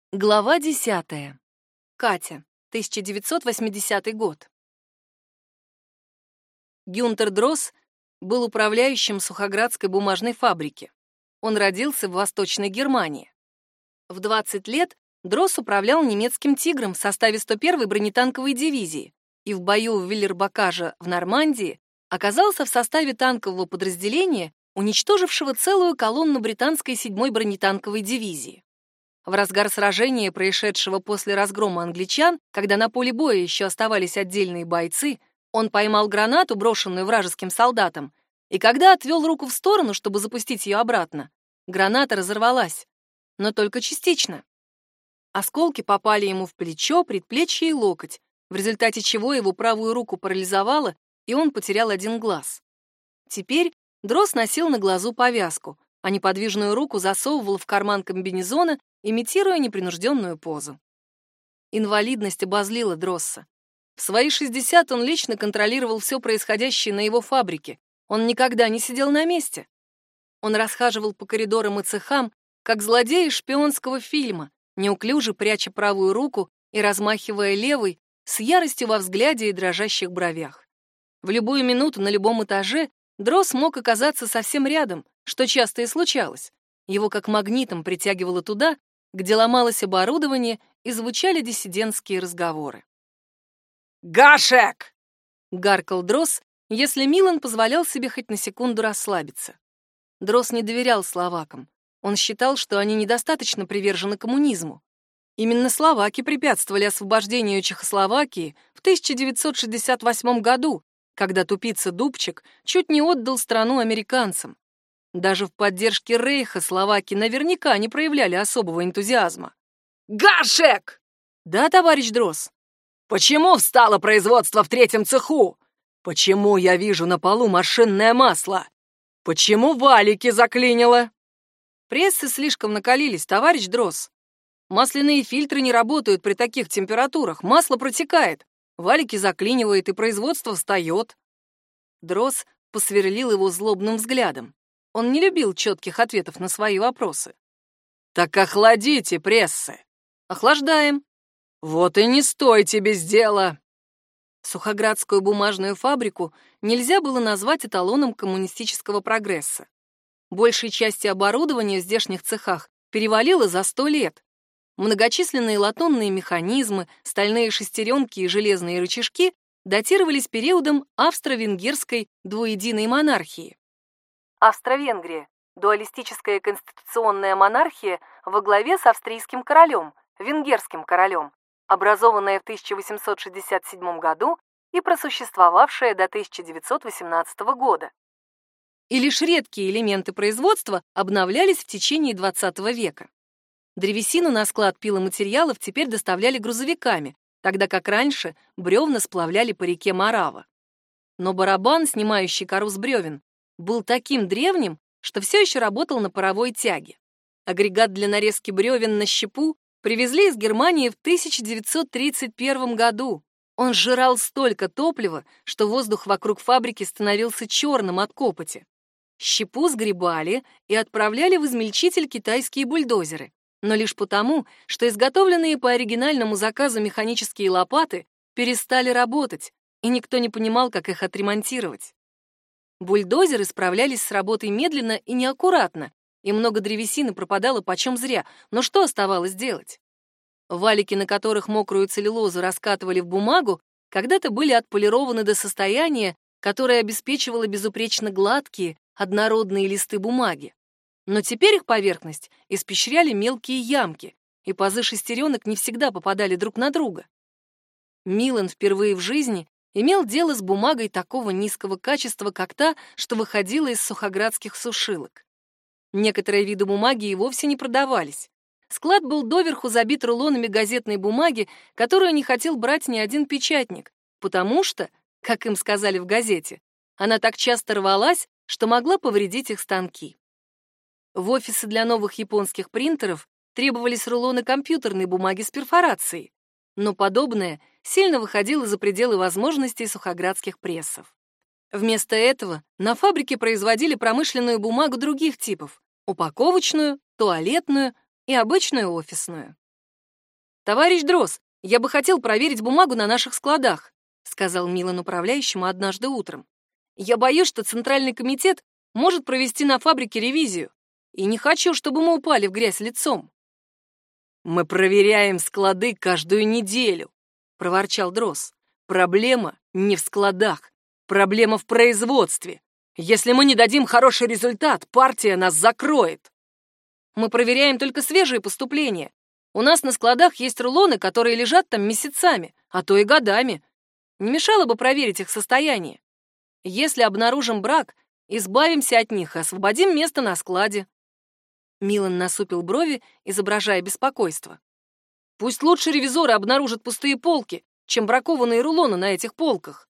Глава 10. Катя, 1980 год. Гюнтер Дросс был управляющим Сухоградской бумажной фабрики. Он родился в Восточной Германии. В 20 лет Дросс управлял немецким «Тигром» в составе 101-й бронетанковой дивизии и в бою в Виллер-Бокаже в Нормандии оказался в составе танкового подразделения, уничтожившего целую колонну британской 7-й бронетанковой дивизии. В разгар сражения, происшедшего после разгрома англичан, когда на поле боя еще оставались отдельные бойцы, он поймал гранату, брошенную вражеским солдатом, и когда отвел руку в сторону, чтобы запустить ее обратно, граната разорвалась, но только частично. Осколки попали ему в плечо, предплечье и локоть, в результате чего его правую руку парализовало, и он потерял один глаз. Теперь Дросс носил на глазу повязку, а неподвижную руку засовывал в карман комбинезона, имитируя непринужденную позу. Инвалидность обозлила Дросса. В свои 60 он лично контролировал все происходящее на его фабрике. Он никогда не сидел на месте. Он расхаживал по коридорам и цехам, как злодей из шпионского фильма, неуклюже пряча правую руку и размахивая левой, с яростью во взгляде и дрожащих бровях. В любую минуту на любом этаже Дросс мог оказаться совсем рядом, что часто и случалось. Его как магнитом притягивало туда, где ломалось оборудование и звучали диссидентские разговоры. «Гашек!» — гаркал Дросс, если Милан позволял себе хоть на секунду расслабиться. Дросс не доверял словакам. Он считал, что они недостаточно привержены коммунизму. Именно словаки препятствовали освобождению Чехословакии в 1968 году, когда тупица Дубчик чуть не отдал страну американцам. Даже в поддержке Рейха словаки наверняка не проявляли особого энтузиазма. «Гашек!» «Да, товарищ Дросс». «Почему встало производство в 3-м цеху? Почему я вижу на полу машинное масло? Почему валики заклинило?» «Прессы слишком накалились, товарищ Дросс. Масляные фильтры не работают при таких температурах, масло протекает, валики заклинивает и производство встает». Дросс посверлил его злобным взглядом. Он не любил четких ответов на свои вопросы. «Так охладите прессы». «Охлаждаем». «Вот и не стойте без дела». Сухоградскую бумажную фабрику нельзя было назвать эталоном коммунистического прогресса. Большей части оборудования в здешних цехах перевалило за 100 лет. Многочисленные латунные механизмы, стальные шестеренки и железные рычажки датировались периодом австро-венгерской двуединой монархии. Австро-Венгрия — дуалистическая конституционная монархия во главе с австрийским королем, венгерским королем, образованная в 1867 году и просуществовавшая до 1918 года. И лишь редкие элементы производства обновлялись в течение XX века. Древесину на склад пиломатериалов теперь доставляли грузовиками, тогда как раньше бревна сплавляли по реке Морава. Но барабан, снимающий кору с бревен, был таким древним, что все еще работал на паровой тяге. Агрегат для нарезки бревен на щепу привезли из Германии в 1931 году. Он сжирал столько топлива, что воздух вокруг фабрики становился черным от копоти. Щепу сгребали и отправляли в измельчитель китайские бульдозеры, но лишь потому, что изготовленные по оригинальному заказу механические лопаты перестали работать, и никто не понимал, как их отремонтировать. Бульдозеры справлялись с работой медленно и неаккуратно, и много древесины пропадало почем зря, но что оставалось делать? Валики, на которых мокрую целлюлозу раскатывали в бумагу, когда-то были отполированы до состояния, которое обеспечивало безупречно гладкие, однородные листы бумаги. Но теперь их поверхность испещряли мелкие ямки, и пазы шестеренок не всегда попадали друг на друга. Милан впервые в жизни имел дело с бумагой такого низкого качества, как та, что выходила из сухоградских сушилок. Некоторые виды бумаги и вовсе не продавались. Склад был доверху забит рулонами газетной бумаги, которую не хотел брать ни один печатник, потому что, как им сказали в газете, она так часто рвалась, что могла повредить их станки. В офисы для новых японских принтеров требовались рулоны компьютерной бумаги с перфорацией, но подобное сильно выходило за пределы возможностей сухоградских прессов. Вместо этого на фабрике производили промышленную бумагу других типов — упаковочную, туалетную и обычную офисную. «Товарищ Дросс, я бы хотел проверить бумагу на наших складах», сказал Милан управляющему однажды утром. «Я боюсь, что Центральный комитет может провести на фабрике ревизию, и не хочу, чтобы мы упали в грязь лицом». «Мы проверяем склады каждую неделю», — проворчал Дросс. «Проблема не в складах, проблема в производстве. Если мы не дадим хороший результат, партия нас закроет». «Мы проверяем только свежие поступления. У нас на складах есть рулоны, которые лежат там месяцами, а то и годами. Не мешало бы проверить их состояние. Если обнаружим брак, избавимся от них и освободим место на складе». Милан насупил брови, изображая беспокойство. «Пусть лучше ревизоры обнаружат пустые полки, чем бракованные рулоны на этих полках».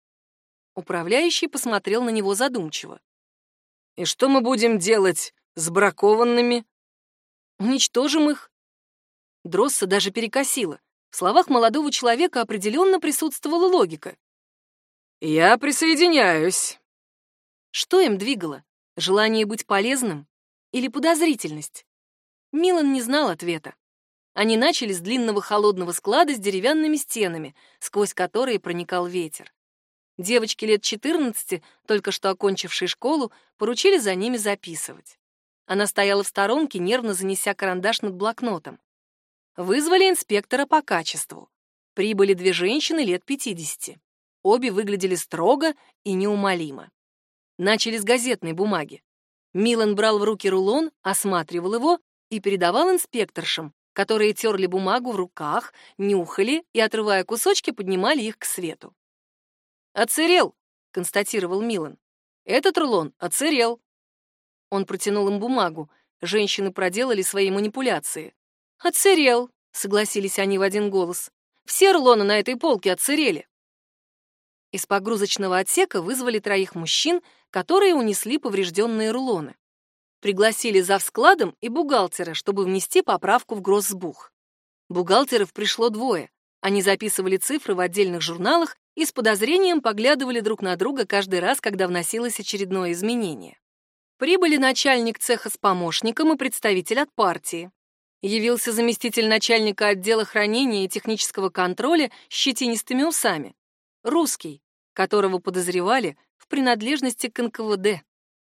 Управляющий посмотрел на него задумчиво. «И что мы будем делать с бракованными?» «Уничтожим их». Дросса даже перекосило. В словах молодого человека определенно присутствовала логика. «Я присоединяюсь». Что им двигало? Желание быть полезным или подозрительность? Милан не знал ответа. Они начали с длинного холодного склада с деревянными стенами, сквозь которые проникал ветер. Девочки лет 14, только что окончившие школу, поручили за ними записывать. Она стояла в сторонке, нервно занеся карандаш над блокнотом. Вызвали инспектора по качеству. Прибыли 2 женщины лет 50. Обе выглядели строго и неумолимо. Начали с газетной бумаги. Милан брал в руки рулон, осматривал его и передавал инспекторшам, которые терли бумагу в руках, нюхали и, отрывая кусочки, поднимали их к свету. «Отсырел», — констатировал Милан. «Этот рулон отсырел». Он протянул им бумагу. Женщины проделали свои манипуляции. «Отсырел», — согласились они в один голос. «Все рулоны на этой полке отсырели». Из погрузочного отсека вызвали 3 мужчин, которые унесли поврежденные рулоны. Пригласили завскладом и бухгалтера, чтобы внести поправку в гроссбух. Бухгалтеров пришло 2. Они записывали цифры в отдельных журналах и с подозрением поглядывали друг на друга каждый раз, когда вносилось очередное изменение. Прибыли начальник цеха с помощником и представитель от партии. Явился заместитель начальника отдела хранения и технического контроля с щетинистыми усами. Русский, которого подозревали в принадлежности к НКВД.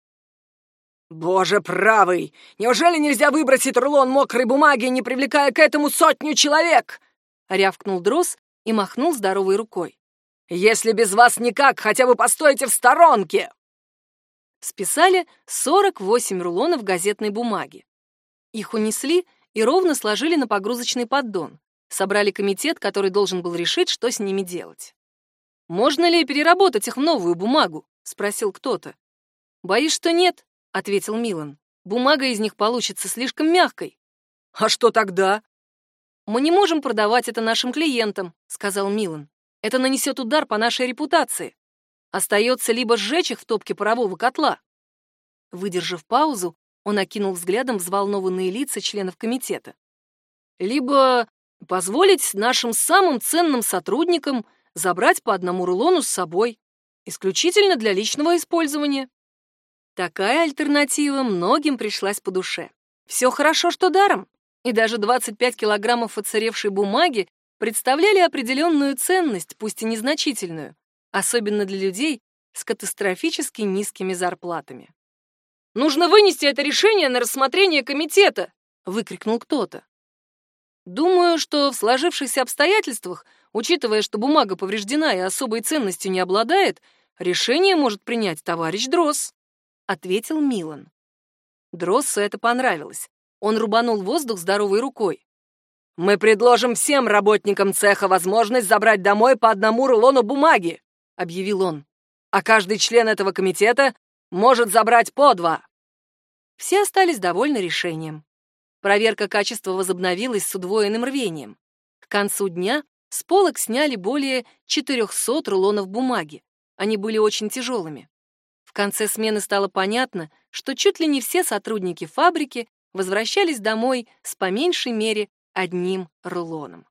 «Боже правый! Неужели нельзя выбросить рулон мокрой бумаги, не привлекая к этому 100 человек?» — рявкнул Дросс и махнул здоровой рукой. «Если без вас никак, хотя бы постойте в сторонке!» Списали 48 рулонов газетной бумаги. Их унесли и ровно сложили на погрузочный поддон. Собрали комитет, который должен был решить, что с ними делать. «Можно ли переработать их в новую бумагу?» — спросил кто-то. «Боюсь, что нет», — ответил Милан. «Бумага из них получится слишком мягкой». «А что тогда?» «Мы не можем продавать это нашим клиентам», — сказал Милан. «Это нанесет удар по нашей репутации. Остается либо сжечь их в топке парового котла». Выдержав паузу, он окинул взглядом взволнованные лица членов комитета. «Либо позволить нашим самым ценным сотрудникам забрать по 1 рулону с собой, исключительно для личного использования». Такая альтернатива многим пришлась по душе. Все хорошо, что даром, и даже 25 килограммов отсыревшей бумаги представляли определенную ценность, пусть и незначительную, особенно для людей с катастрофически низкими зарплатами. «Нужно вынести это решение на рассмотрение комитета!» — выкрикнул кто-то. «Думаю, что в сложившихся обстоятельствах, учитывая, что бумага повреждена и особой ценностью не обладает, решение может принять товарищ Дросс», — ответил Милан. Дроссу это понравилось. Он рубанул воздух здоровой рукой. «Мы предложим всем работникам цеха возможность забрать домой по 1 рулону бумаги», — объявил он. «А каждый член этого комитета может забрать по 2». Все остались довольны решением. Проверка качества возобновилась с удвоенным рвением. К концу дня с полок сняли более 400 рулонов бумаги. Они были очень тяжелыми. В конце смены стало понятно, что чуть ли не все сотрудники фабрики возвращались домой с по меньшей мере 1 рулоном.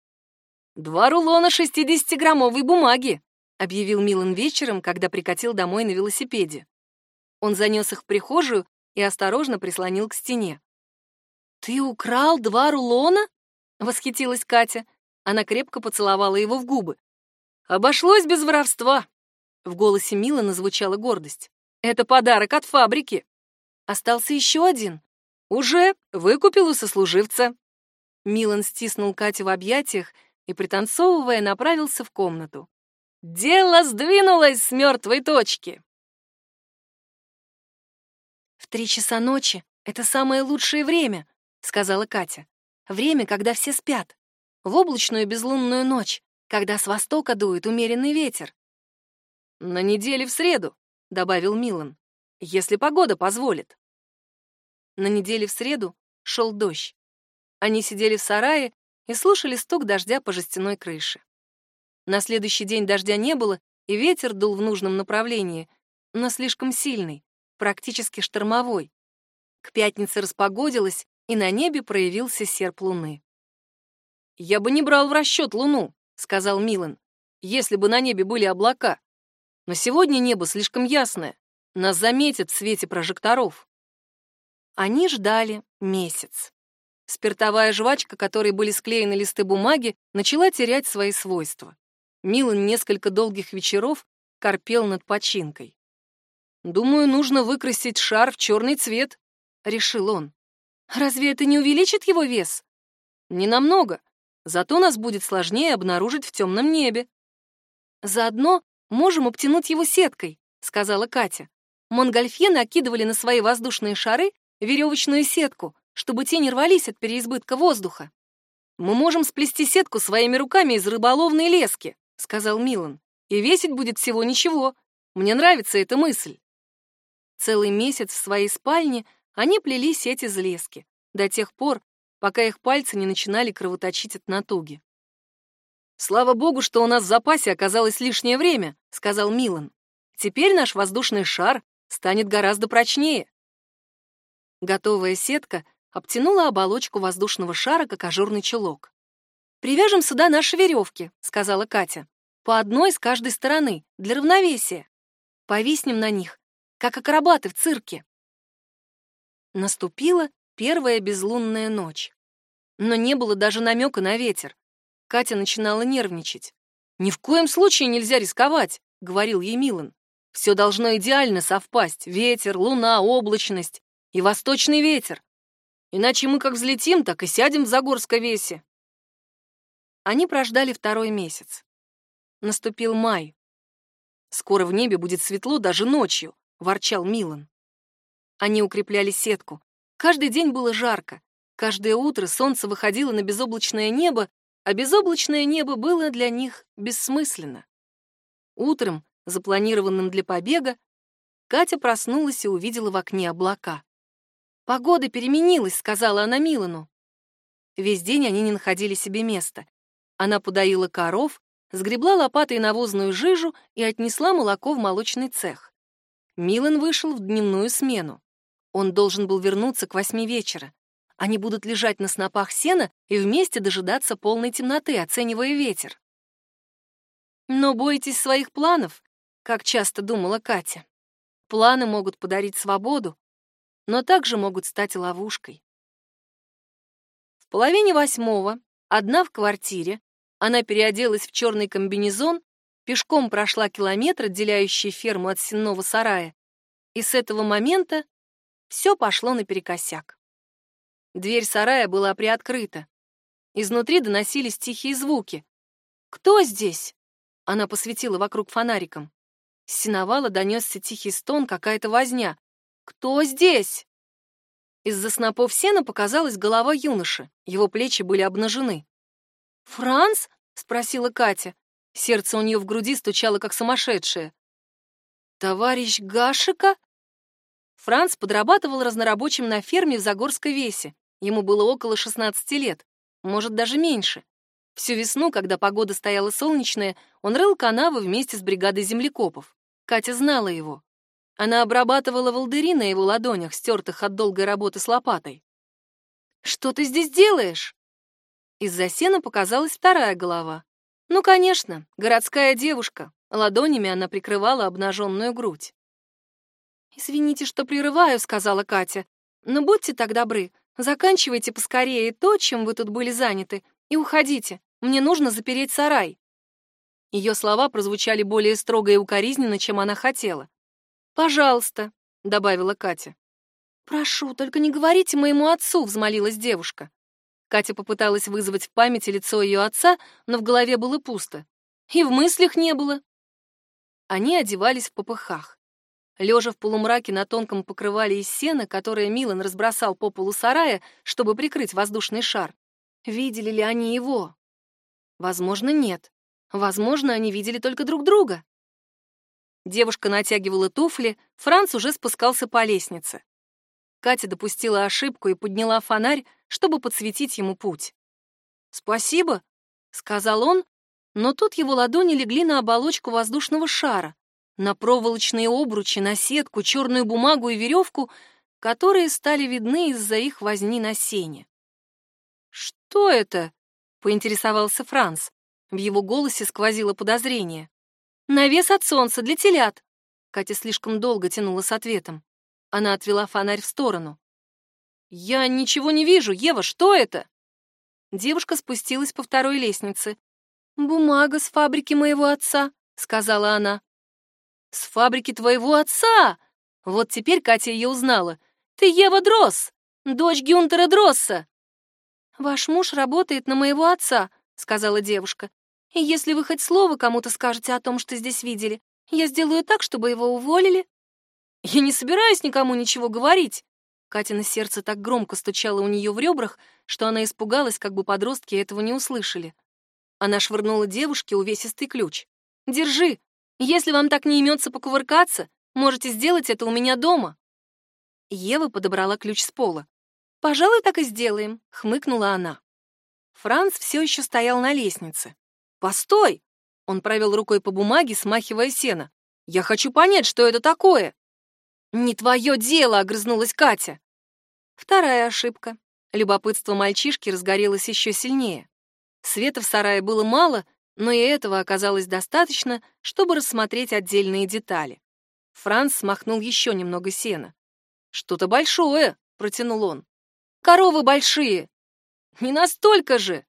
2 рулона 60-граммовой бумаги, объявил Милан вечером, когда прикатил домой на велосипеде. Он занес их в прихожую и осторожно прислонил к стене. «Ты украл 2 рулона?» восхитилась Катя. Она крепко поцеловала его в губы. «Обошлось без воровства!» В голосе Милана звучала гордость. «Это подарок от фабрики!» Остался еще один. «Уже выкупил у сослуживца!» Милан стиснул Катю в объятиях и, пританцовывая, направился в комнату. «Дело сдвинулось с мертвой точки!» «В 3 часа ночи — это самое лучшее время», — сказала Катя. «Время, когда все спят. В облачную безлунную ночь, когда с востока дует умеренный ветер». «На неделе в среду», — добавил Милан, — «если погода позволит». На неделе в среду шел дождь. Они сидели в сарае и слушали стук дождя по жестяной крыше. На следующий день дождя не было, и ветер дул в нужном направлении, но слишком сильный, практически штормовой. К пятнице распогодилось, и на небе проявился серп луны. «Я бы не брал в расчет луну», — сказал Милан, «если бы на небе были облака. Но сегодня небо слишком ясное. Нас заметят в свете прожекторов». Они ждали месяц. Спиртовая жвачка, которой были склеены листы бумаги, начала терять свои свойства. Милан несколько долгих вечеров корпел над починкой. «Думаю, нужно выкрасить шар в черный цвет», — решил он. «Разве это не увеличит его вес?» «Ненамного. Зато нас будет сложнее обнаружить в темном небе». «Заодно можем обтянуть его сеткой», — сказала Катя. Монгольфье накидывали на свои воздушные шары веревочную сетку, чтобы те не рвались от переизбытка воздуха. «Мы можем сплести сетку своими руками из рыболовной лески», — сказал Милан. «И весить будет всего ничего. Мне нравится эта мысль». Целый месяц в своей спальне они плели сеть из лески, до тех пор, пока их пальцы не начинали кровоточить от натуги. «Слава богу, что у нас в запасе оказалось лишнее время», — сказал Милан. «Теперь наш воздушный шар станет гораздо прочнее». Готовая сетка обтянула оболочку воздушного шара, как ажурный чулок. «Привяжем сюда наши веревки», — сказала Катя. «По одной с каждой стороны, для равновесия. Повиснем на них, как акробаты в цирке». Наступила первая безлунная ночь. Но не было даже намека на ветер. Катя начинала нервничать. «Ни в коем случае нельзя рисковать», — говорил ей Милан. «Все должно идеально совпасть. Ветер, луна, облачность и восточный ветер. Иначе мы как взлетим, так и сядем в Загорсковесе». Они прождали 2-й месяц. Наступил май. «Скоро в небе будет светло даже ночью», — ворчал Милан. Они укрепляли сетку. Каждый день было жарко. Каждое утро солнце выходило на безоблачное небо, а безоблачное небо было для них бессмысленно. Утром, запланированным для побега, Катя проснулась и увидела в окне облака. «Погода переменилась», — сказала она Милану. Весь день они не находили себе места. Она подоила коров, сгребла лопатой навозную жижу и отнесла молоко в молочный цех. Милан вышел в дневную смену. Он должен был вернуться к 8 вечера. Они будут лежать на снопах сена и вместе дожидаться полной темноты, оценивая ветер. «Но бойтесь своих планов», как часто думала Катя. Планы могут подарить свободу, но также могут стать ловушкой. В 7:30, одна в квартире, она переоделась в черный комбинезон, пешком прошла километр, отделяющий ферму от сенного сарая, и с этого момента все пошло наперекосяк. Дверь сарая была приоткрыта. Изнутри доносились тихие звуки. «Кто здесь?» Она посветила вокруг фонариком. С сеновала донесся тихий стон, какая-то возня. «Кто здесь?» Из-за снопов сена показалась голова юноши. Его плечи были обнажены. «Франц?» — спросила Катя. Сердце у нее в груди стучало, как сумасшедшее. «Товарищ Гашика?» Франц подрабатывал разнорабочим на ферме в Загорсковесе. Ему было около 16 лет, может, даже меньше. Всю весну, когда погода стояла солнечная, он рыл канавы вместе с бригадой землекопов. Катя знала его. Она обрабатывала волдыри на его ладонях, стертых от долгой работы с лопатой. «Что ты здесь делаешь?» Из-за сена показалась вторая голова. Ну, конечно, городская девушка. Ладонями она прикрывала обнаженную грудь. «Извините, что прерываю», — сказала Катя. «Но будьте так добры, Заканчивайте поскорее то, чем вы тут были заняты, и уходите. Мне нужно запереть сарай». Ее слова прозвучали более строго и укоризненно, чем она хотела. «Пожалуйста», — добавила Катя. «Прошу, только не говорите моему отцу», — взмолилась девушка. Катя попыталась вызвать в памяти лицо ее отца, но в голове было пусто. И в мыслях не было. Они одевались в попыхах. Лежа в полумраке на тонком покрывале из сена, которое Милан разбросал по полу сарая, чтобы прикрыть воздушный шар, видели ли они его? Возможно, нет. Возможно, они видели только друг друга. Девушка натягивала туфли, Франц уже спускался по лестнице. Катя допустила ошибку и подняла фонарь, чтобы подсветить ему путь. «Спасибо», — сказал он, но тут его ладони легли на оболочку воздушного шара, на проволочные обручи, на сетку, черную бумагу и веревку, которые стали видны из-за их возни на сене. «Что это?» — поинтересовался Франц. В его голосе сквозило подозрение. «Навес от солнца для телят». Катя слишком долго тянула с ответом. Она отвела фонарь в сторону. «Я ничего не вижу. Ева, что это?» Девушка спустилась по второй лестнице. «Бумага с фабрики моего отца», — сказала она. «С фабрики твоего отца!» Вот теперь Катя ее узнала. «Ты Ева Дросс, дочь Гюнтера Дросса!» «Ваш муж работает на моего отца», — сказала девушка. «И если вы хоть слово кому-то скажете о том, что здесь видели, я сделаю так, чтобы его уволили». «Я не собираюсь никому ничего говорить». Катина сердце так громко стучало у нее в ребрах, что она испугалась, как бы подростки этого не услышали. Она швырнула девушке увесистый ключ. «Держи. Если вам так не имется покувыркаться, можете сделать это у меня дома». Ева подобрала ключ с пола. «Пожалуй, так и сделаем», — хмыкнула она. Франц все еще стоял на лестнице. «Постой!» — он провел рукой по бумаге, смахивая сено. «Я хочу понять, что это такое!» «Не твое дело!» — огрызнулась Катя. Вторая ошибка. Любопытство мальчишки разгорелось еще сильнее. Света в сарае было мало, но и этого оказалось достаточно, чтобы рассмотреть отдельные детали. Франц смахнул еще немного сена. «Что-то большое!» — протянул он. «Коровы большие!» «Не настолько же!»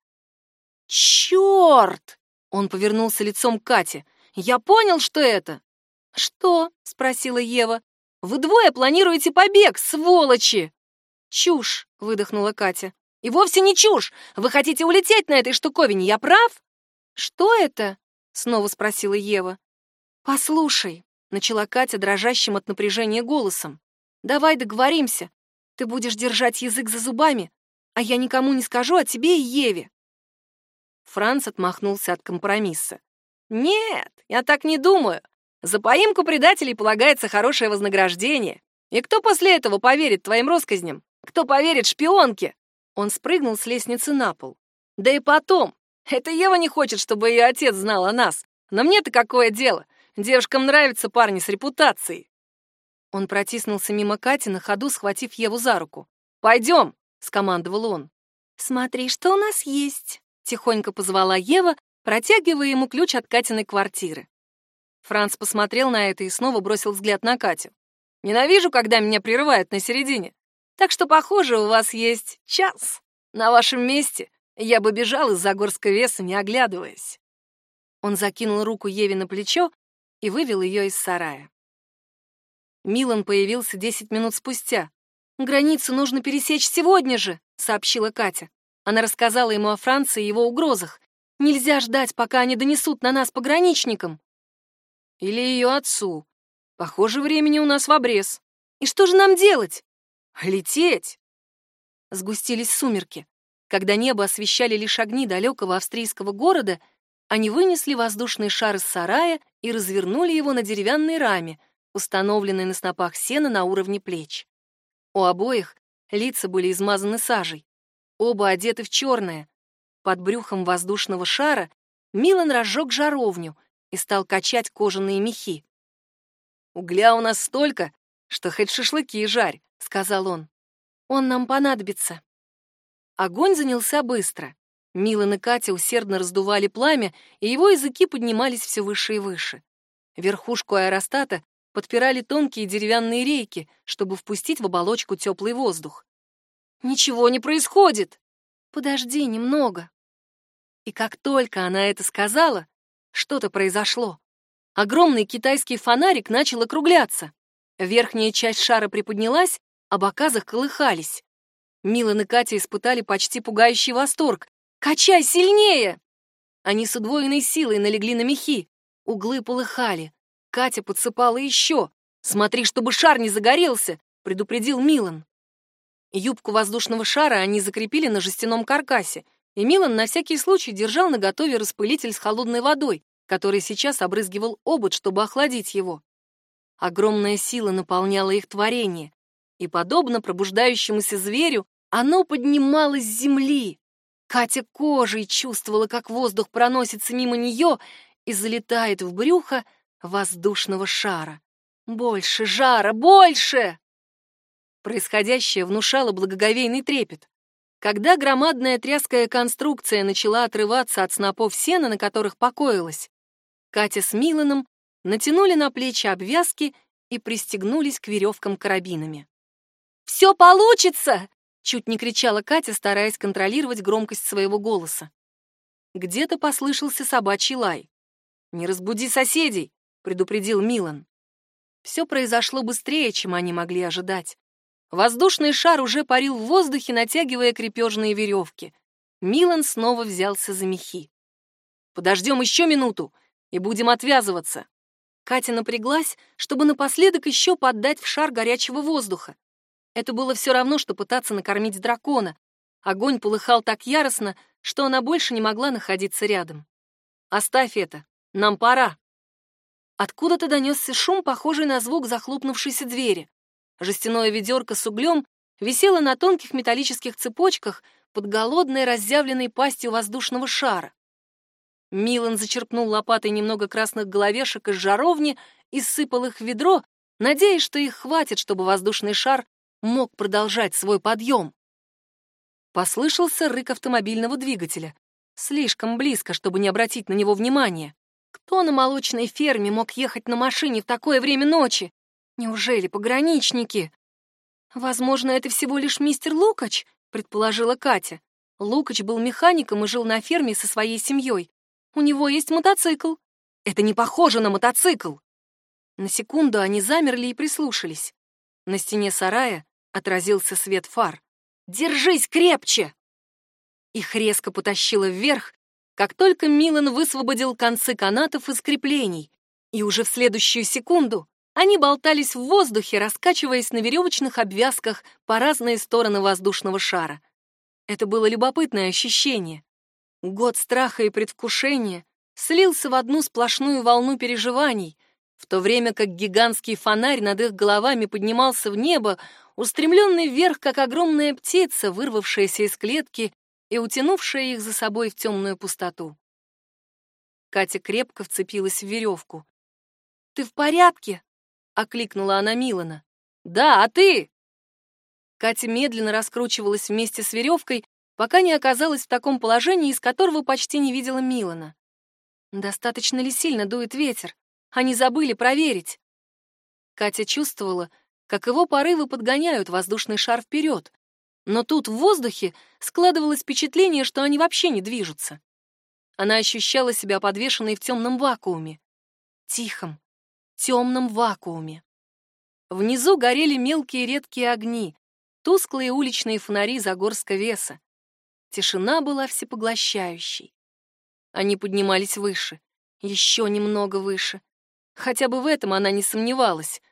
«Черт!» — он повернулся лицом к Кате. «Я понял, что это!» «Что?» — спросила Ева. «Вы двое планируете побег, сволочи!» «Чушь!» — выдохнула Катя. «И вовсе не чушь! Вы хотите улететь на этой штуковине, я прав?» «Что это?» — снова спросила Ева. «Послушай», — начала Катя дрожащим от напряжения голосом. «Давай договоримся. Ты будешь держать язык за зубами, а я никому не скажу о тебе и Еве». Франц отмахнулся от компромисса. «Нет, я так не думаю. За поимку предателей полагается хорошее вознаграждение. И кто после этого поверит твоим россказням? Кто поверит шпионке?» Он спрыгнул с лестницы на пол. «Да и потом, это Ева не хочет, чтобы ее отец знал о нас. Но мне-то какое дело? Девушкам нравятся парни с репутацией». Он протиснулся мимо Кати, на ходу схватив Еву за руку. «Пойдем!» — скомандовал он. «Смотри, что у нас есть!» — тихонько позвала Ева, протягивая ему ключ от Катиной квартиры. Франц посмотрел на это и снова бросил взгляд на Катю. «Ненавижу, когда меня прерывают на середине. Так что, похоже, у вас есть час. На вашем месте я бы бежал из-за горской веса, не оглядываясь». Он закинул руку Еве на плечо и вывел ее из сарая. Милан появился 10 минут спустя. «Границу нужно пересечь сегодня же», — сообщила Катя. Она рассказала ему о Франции и его угрозах. «Нельзя ждать, пока они донесут на нас пограничникам». «Или ее отцу. Похоже, времени у нас в обрез. И что же нам делать?» «Лететь!» Сгустились сумерки. Когда небо освещали лишь огни далекого австрийского города, они вынесли воздушный шар из сарая и развернули его на деревянной раме, установленной на снопах сена на уровне плеч. У обоих лица были измазаны сажей. Оба одеты в черное. Под брюхом воздушного шара Милан разжег жаровню и стал качать кожаные мехи. «Угля у нас столько, что хоть шашлыки жарь», — сказал он. «Он нам понадобится». Огонь занялся быстро. Милан и Катя усердно раздували пламя, и его языки поднимались все выше и выше. Верхушку аэростата подпирали тонкие деревянные рейки, чтобы впустить в оболочку теплый воздух. Ничего не происходит. Подожди немного. И как только она это сказала, что-то произошло. Огромный китайский фонарик начал округляться. Верхняя часть шара приподнялась, а бока заколыхались. Милан и Катя испытали почти пугающий восторг. «Качай сильнее!» Они с удвоенной силой налегли на мехи. Углы полыхали. Катя подсыпала еще. «Смотри, чтобы шар не загорелся!» — предупредил Милан. Юбку воздушного шара они закрепили на жестяном каркасе, и Милан на всякий случай держал наготове распылитель с холодной водой, который сейчас обрызгивал обод, чтобы охладить его. Огромная сила наполняла их творение, и, подобно пробуждающемуся зверю, оно поднималось с земли. Катя кожей чувствовала, как воздух проносится мимо нее и залетает в брюхо воздушного шара. Больше жара, больше! Происходящее внушало благоговейный трепет. Когда громадная тряская конструкция начала отрываться от снопов сена, на которых покоилась, Катя с Миланом натянули на плечи обвязки и пристегнулись к веревкам карабинами. «Все получится!» — чуть не кричала Катя, стараясь контролировать громкость своего голоса. Где-то послышался собачий лай. «Не разбуди соседей!» — предупредил Милан. Все произошло быстрее, чем они могли ожидать. Воздушный шар уже парил в воздухе, натягивая крепежные веревки. Милан снова взялся за мехи. «Подождем еще минуту и будем отвязываться». Катя напряглась, чтобы напоследок еще поддать в шар горячего воздуха. Это было все равно, что пытаться накормить дракона. Огонь полыхал так яростно, что она больше не могла находиться рядом. «Оставь это, нам пора». Откуда-то донесся шум, похожий на звук захлопнувшейся двери. Жестяное ведерко с углем висело на тонких металлических цепочках под голодной разъявленной пастью воздушного шара. Милан зачерпнул лопатой немного красных головешек из жаровни и сыпал их в ведро, надеясь, что их хватит, чтобы воздушный шар мог продолжать свой подъем. Послышался рык автомобильного двигателя. Слишком близко, чтобы не обратить на него внимания. Кто на молочной ферме мог ехать на машине в такое время ночи? Неужели пограничники? Возможно, это всего лишь мистер Лукач, предположила Катя. Лукач был механиком и жил на ферме со своей семьей. У него есть мотоцикл. Это не похоже на мотоцикл. На секунду они замерли и прислушались. На стене сарая отразился свет фар. «Держись крепче!» Их резко потащило вверх, как только Милан высвободил концы канатов из креплений, и уже в следующую секунду они болтались в воздухе, раскачиваясь на веревочных обвязках по разные стороны воздушного шара. Это было любопытное ощущение. Год страха и предвкушения слился в одну сплошную волну переживаний, в то время как гигантский фонарь над их головами поднимался в небо, устремленный вверх, как огромная птица, вырвавшаяся из клетки и утянувшая их за собой в темную пустоту. Катя крепко вцепилась в веревку. «Ты в порядке?» — окликнула она Милана. «Да, а ты?» Катя медленно раскручивалась вместе с веревкой, пока не оказалась в таком положении, из которого почти не видела Милана. Достаточно ли сильно дует ветер? Они забыли проверить. Катя чувствовала, как его порывы подгоняют воздушный шар вперед, но тут в воздухе складывалось впечатление, что они вообще не движутся. Она ощущала себя подвешенной в темном вакууме. Тихом, темном вакууме. Внизу горели мелкие редкие огни, тусклые уличные фонари Загорска-Веса. Тишина была всепоглощающей. Они поднимались выше, еще немного выше. Хотя бы в этом она не сомневалась.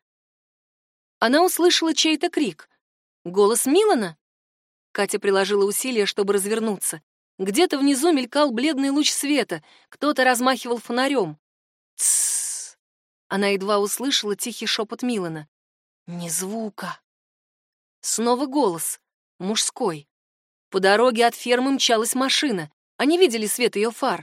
Она услышала чей-то крик. Голос Милана? Катя приложила усилия, чтобы развернуться. Где-то внизу мелькал бледный луч света, кто-то размахивал фонарем. «Тссс!» Она едва услышала тихий шепот Милана. «Ни звука!» Снова голос, мужской. По дороге от фермы мчалась машина. Они видели свет ее фар.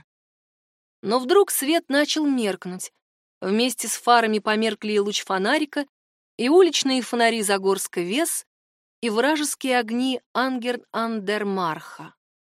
Но вдруг свет начал меркнуть. Вместе с фарами померкли и луч фонарика, и уличные фонари Загорска-Вес, и вражеские огни Ангерн-ан-дер-Марха.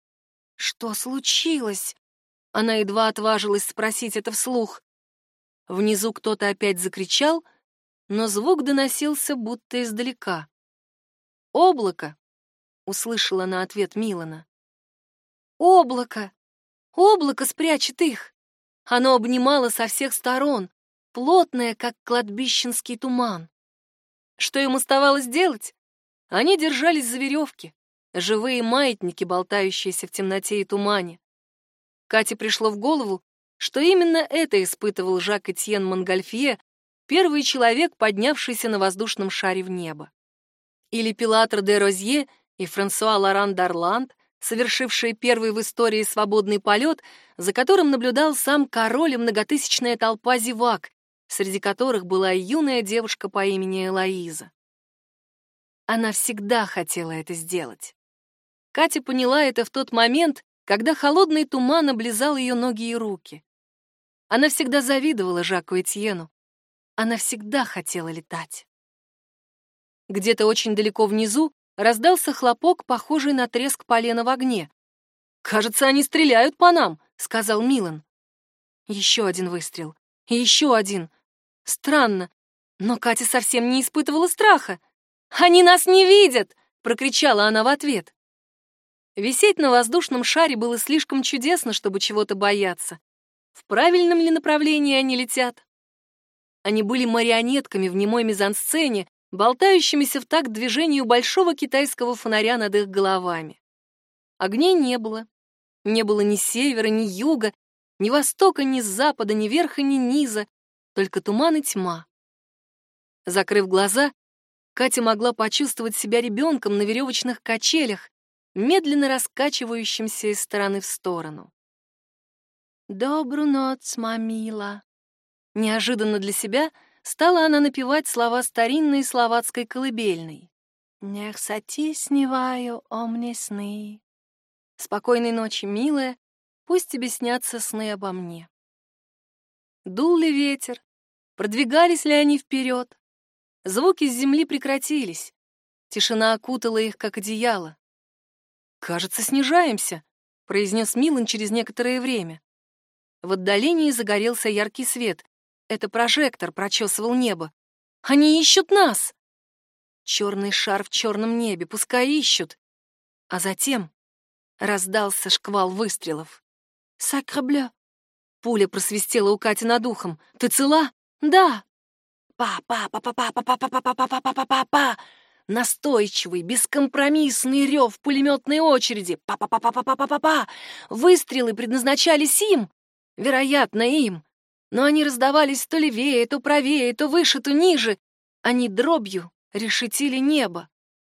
Что случилось? Она едва отважилась спросить это вслух. Внизу кто-то опять закричал, но звук доносился будто издалека. Облако, — услышала на ответ Милана. «Облако! Облако спрячет их!» Оно обнимало со всех сторон, плотное, как кладбищенский туман. Что им оставалось делать? Они держались за веревки, живые маятники, болтающиеся в темноте и тумане. Кате пришло в голову, что именно это испытывал Жак-Этьен Монгольфье, первый человек, поднявшийся на воздушном шаре в небо. Или Пилатр де Розье и Франсуа Лоран d'Арланд, совершившие первый в истории свободный полет, за которым наблюдал сам король и многотысячная толпа зевак, среди которых была и юная девушка по имени Элоиза. Она всегда хотела это сделать. Катя поняла это в тот момент, когда холодный туман облизал ее ноги и руки. Она всегда завидовала Жаку Этьену. Она всегда хотела летать. Где-то очень далеко внизу раздался хлопок, похожий на треск полена в огне. «Кажется, они стреляют по нам», — сказал Милан. Еще один выстрел. И еще один. Странно, но Катя совсем не испытывала страха. «Они нас не видят!» — прокричала она в ответ. Висеть на воздушном шаре было слишком чудесно, чтобы чего-то бояться. В правильном ли направлении они летят? Они были марионетками в немой мизансцене, болтающимися в такт движению большого китайского фонаря над их головами. Огней не было. Не было ни севера, ни юга, ни востока, ни запада, ни верха, ни низа, только туман и тьма. Закрыв глаза, Катя могла почувствовать себя ребенком на веревочных качелях, медленно раскачивающимся из стороны в сторону. «Добру ноц, мамила». Неожиданно для себя стала она напевать слова старинной словацкой колыбельной. «Нех сатисневаю о мне сны». «Спокойной ночи, милая, пусть тебе снятся сны обо мне». Дул ли ветер? Продвигались ли они вперед? Звуки с земли прекратились. Тишина окутала их, как одеяло. «Кажется, снижаемся», — произнес Милан через некоторое время. В отдалении загорелся яркий свет. Это прожектор прочесывал небо. «Они ищут нас!» Черный шар в черном небе, пускай ищут. А затем раздался шквал выстрелов. «Сакреблю!» Пуля просвистела у Кати над ухом. «Ты цела?» «Да!» «Па-па-па-па-па-па-па-па-па-па-па-па-па-па!» Настойчивый, бескомпромиссный рев пулеметной очереди. Па-па-па-па-па-па-па-па! Выстрелы предназначались им, вероятно, им. Но они раздавались то левее, то правее, то выше, то ниже. Они дробью решетили небо.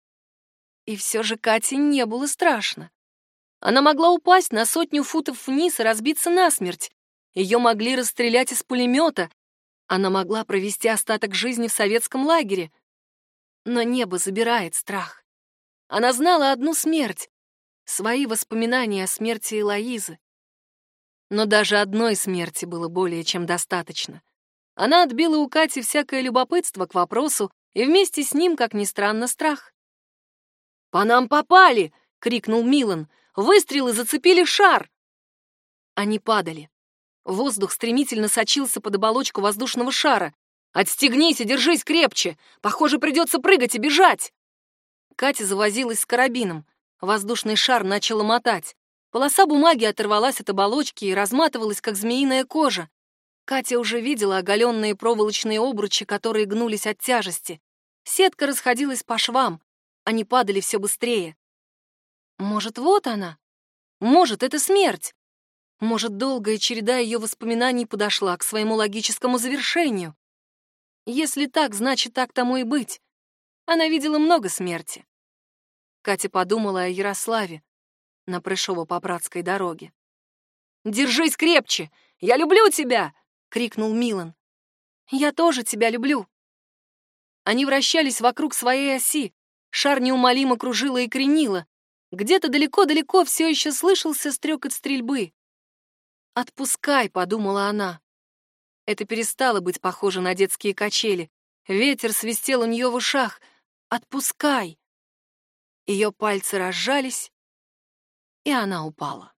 И все же Кате не было страшно. Она могла упасть на 100 футов вниз и разбиться насмерть. Ее могли расстрелять из пулемета. Она могла провести остаток жизни в советском лагере. Но небо забирает страх. Она знала одну смерть — свои воспоминания о смерти Элоизы. Но даже одной смерти было более чем достаточно. Она отбила у Кати всякое любопытство к вопросу и вместе с ним, как ни странно, страх. «По нам попали!» — крикнул Милан. «Выстрелы зацепили шар!» Они падали. Воздух стремительно сочился под оболочку воздушного шара. «Отстегнись и держись крепче! Похоже, придется прыгать и бежать!» Катя завозилась с карабином. Воздушный шар начал мотать. Полоса бумаги оторвалась от оболочки и разматывалась, как змеиная кожа. Катя уже видела оголенные проволочные обручи, которые гнулись от тяжести. Сетка расходилась по швам. Они падали все быстрее. Может, вот она? Может, это смерть? Может, долгая череда ее воспоминаний подошла к своему логическому завершению? Если так, значит, так тому и быть. Она видела много смерти. Катя подумала о Ярославе на Прышово-Попрадской дороге. «Держись крепче! Я люблю тебя!» — крикнул Милан. «Я тоже тебя люблю!» Они вращались вокруг своей оси. Шар неумолимо кружила и кренила. Где-то далеко-далеко все еще слышался стрекот стрельбы. «Отпускай», — подумала она. Это перестало быть похоже на детские качели. Ветер свистел у нее в ушах. «Отпускай!» Ее пальцы разжались, и она упала.